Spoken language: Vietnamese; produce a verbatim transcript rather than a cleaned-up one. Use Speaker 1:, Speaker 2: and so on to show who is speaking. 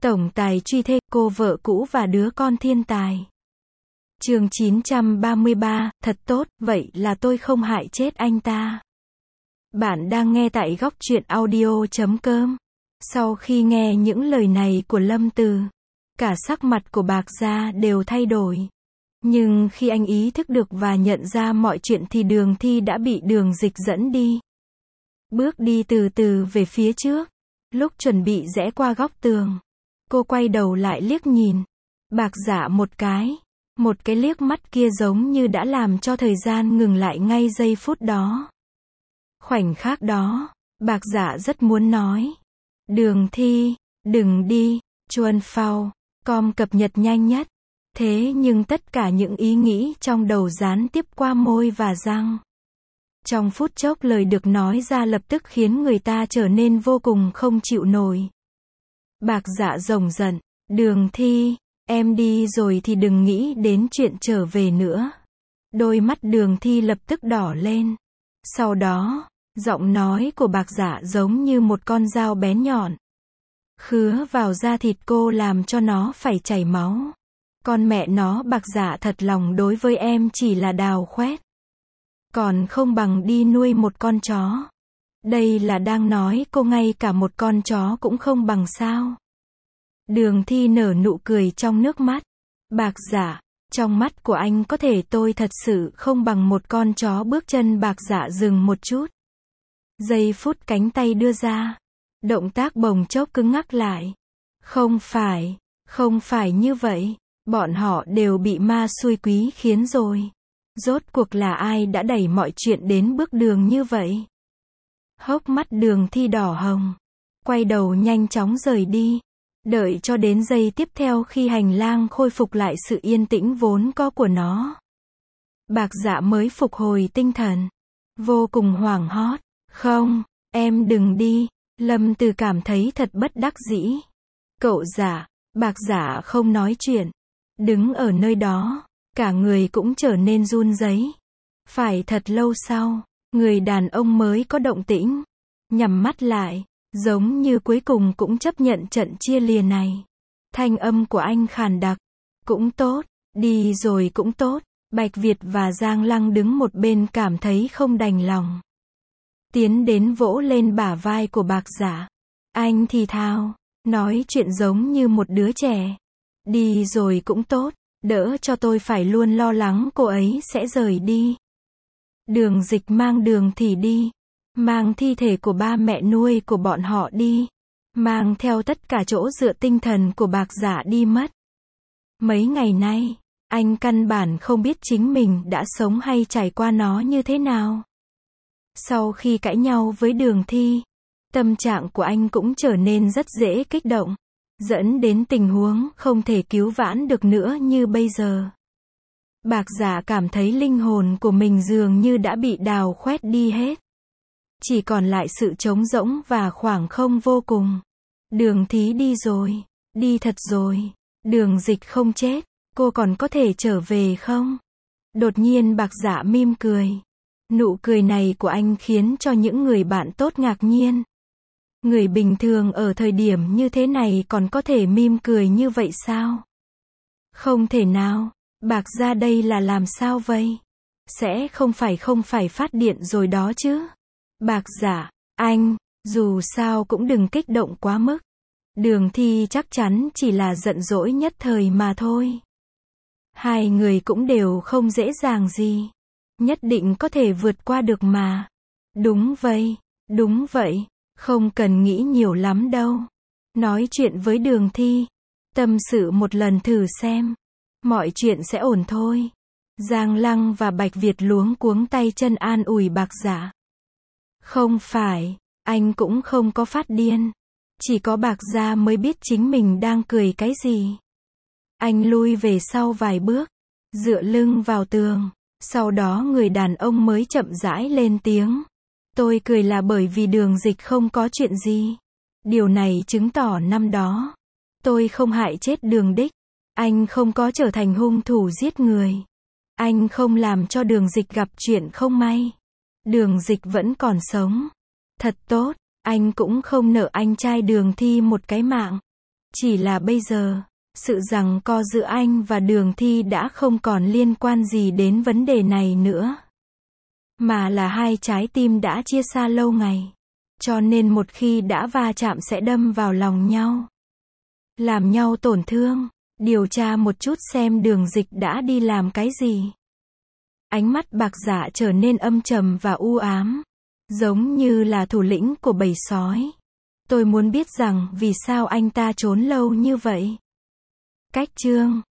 Speaker 1: Tổng tài truy thê, cô vợ cũ và đứa con thiên tài. Chương chín trăm ba mươi ba, thật tốt, vậy là tôi không hại chết anh ta. Bạn đang nghe tại góc truyện audio chấm com. Sau khi nghe những lời này của Lâm Từ, cả sắc mặt của Bạc Gia đều thay đổi. Nhưng khi anh ý thức được và nhận ra mọi chuyện thì Đường Thi đã bị Đường Dịch dẫn đi. Bước đi từ từ về phía trước. Lúc chuẩn bị rẽ qua góc tường, cô quay đầu lại liếc nhìn Bạc Dạ một cái. Một cái liếc mắt kia giống như đã làm cho thời gian ngừng lại ngay giây phút đó. Khoảnh khắc đó, Bạc Dạ rất muốn nói: Đường Thi, đừng đi. Chuan Phao com cập nhật nhanh nhất. Thế nhưng tất cả những ý nghĩ trong đầu gián tiếp qua môi và răng. Trong phút chốc lời được nói ra lập tức khiến người ta trở nên vô cùng không chịu nổi. Bạc Dạ rồng giận: Đường Thi, em đi rồi thì đừng nghĩ đến chuyện trở về nữa. Đôi mắt Đường Thi lập tức đỏ lên. Sau đó, giọng nói của Bạc Dạ giống như một con dao bén nhọn, khứa vào da thịt cô làm cho nó phải chảy máu. Con mẹ nó, Bạc Dạ thật lòng đối với em chỉ là đào khoét. Còn không bằng đi nuôi một con chó. Đây là đang nói cô ngay cả một con chó cũng không bằng sao. Đường Thi nở nụ cười trong nước mắt. Bạc Dạ, trong mắt của anh có thể tôi thật sự không bằng một con chó. Bước chân Bạc Dạ dừng một chút. Giây phút cánh tay đưa ra, động tác bồng chốc cứng ngắc lại. Không phải, không phải như vậy. Bọn họ đều bị ma xui quý khiến rồi. Rốt cuộc là ai đã đẩy mọi chuyện đến bước đường như vậy? Hốc mắt Đường Thi đỏ hồng, quay đầu nhanh chóng rời đi. Đợi cho đến giây tiếp theo khi hành lang khôi phục lại sự yên tĩnh vốn có của nó, Bạc Dạ mới phục hồi tinh thần, vô cùng hoảng hốt. Không, em đừng đi. Lâm Từ cảm thấy thật bất đắc dĩ. Cậu Dạ. Bạc Dạ không nói chuyện, đứng ở nơi đó, cả người cũng trở nên run rẩy. Phải thật lâu sau, người đàn ông mới có động tĩnh, nhắm mắt lại, giống như cuối cùng cũng chấp nhận trận chia lìa này. Thanh âm của anh khàn đặc: Cũng tốt, đi rồi cũng tốt. Bạch Việt và Giang Lăng đứng một bên cảm thấy không đành lòng, tiến đến vỗ lên bả vai của Bạc Dạ. Anh thì thào, nói chuyện giống như một đứa trẻ. Đi rồi cũng tốt, đỡ cho tôi phải luôn lo lắng cô ấy sẽ rời đi. Đường Dịch mang Đường Thị đi, mang thi thể của ba mẹ nuôi của bọn họ đi, mang theo tất cả chỗ dựa tinh thần của Bạc Dạ đi mất. Mấy ngày nay, anh căn bản không biết chính mình đã sống hay trải qua nó như thế nào. Sau khi cãi nhau với Đường Thi, tâm trạng của anh cũng trở nên rất dễ kích động, dẫn đến tình huống không thể cứu vãn được nữa như bây giờ. Bạc Dạ cảm thấy linh hồn của mình dường như đã bị đào khoét đi hết. Chỉ còn lại sự trống rỗng và khoảng không vô cùng. Đường Thí đi rồi, đi thật rồi. Đường Dịch không chết, cô còn có thể trở về không? Đột nhiên Bạc Dạ mỉm cười. Nụ cười này của anh khiến cho những người bạn tốt ngạc nhiên. Người bình thường ở thời điểm như thế này còn có thể mỉm cười như vậy sao? Không thể nào. Bạc Gia đây là làm sao vậy? Sẽ không phải không phải phát điện rồi đó chứ? Bạc Dạ, anh, dù sao cũng đừng kích động quá mức. Đường Thi chắc chắn chỉ là giận dỗi nhất thời mà thôi. Hai người cũng đều không dễ dàng gì. Nhất định có thể vượt qua được mà. Đúng vậy, đúng vậy. Không cần nghĩ nhiều lắm đâu. Nói chuyện với Đường Thi, tâm sự một lần thử xem. Mọi chuyện sẽ ổn thôi. Giang Lăng và Bạch Việt luống cuống tay chân an ủi Bạc Dạ. Không phải, anh cũng không có phát điên. Chỉ có Bạc Gia mới biết chính mình đang cười cái gì. Anh lui về sau vài bước, dựa lưng vào tường. Sau đó người đàn ông mới chậm rãi lên tiếng. Tôi cười là bởi vì Đường Dịch không có chuyện gì. Điều này chứng tỏ năm đó, tôi không hại chết Đường Đích. Anh không có trở thành hung thủ giết người. Anh không làm cho Đường Dịch gặp chuyện không may. Đường Dịch vẫn còn sống. Thật tốt, anh cũng không nợ anh trai Đường Thi một cái mạng. Chỉ là bây giờ, sự giằng co giữa anh và Đường Thi đã không còn liên quan gì đến vấn đề này nữa. Mà là hai trái tim đã chia xa lâu ngày. Cho nên một khi đã va chạm sẽ đâm vào lòng nhau. Làm nhau tổn thương. Điều tra một chút xem Đường Dịch đã đi làm cái gì. Ánh mắt Bạc Dạ trở nên âm trầm và u ám. Giống như là thủ lĩnh của bầy sói. Tôi muốn biết rằng vì sao anh ta trốn lâu như vậy. Cách chương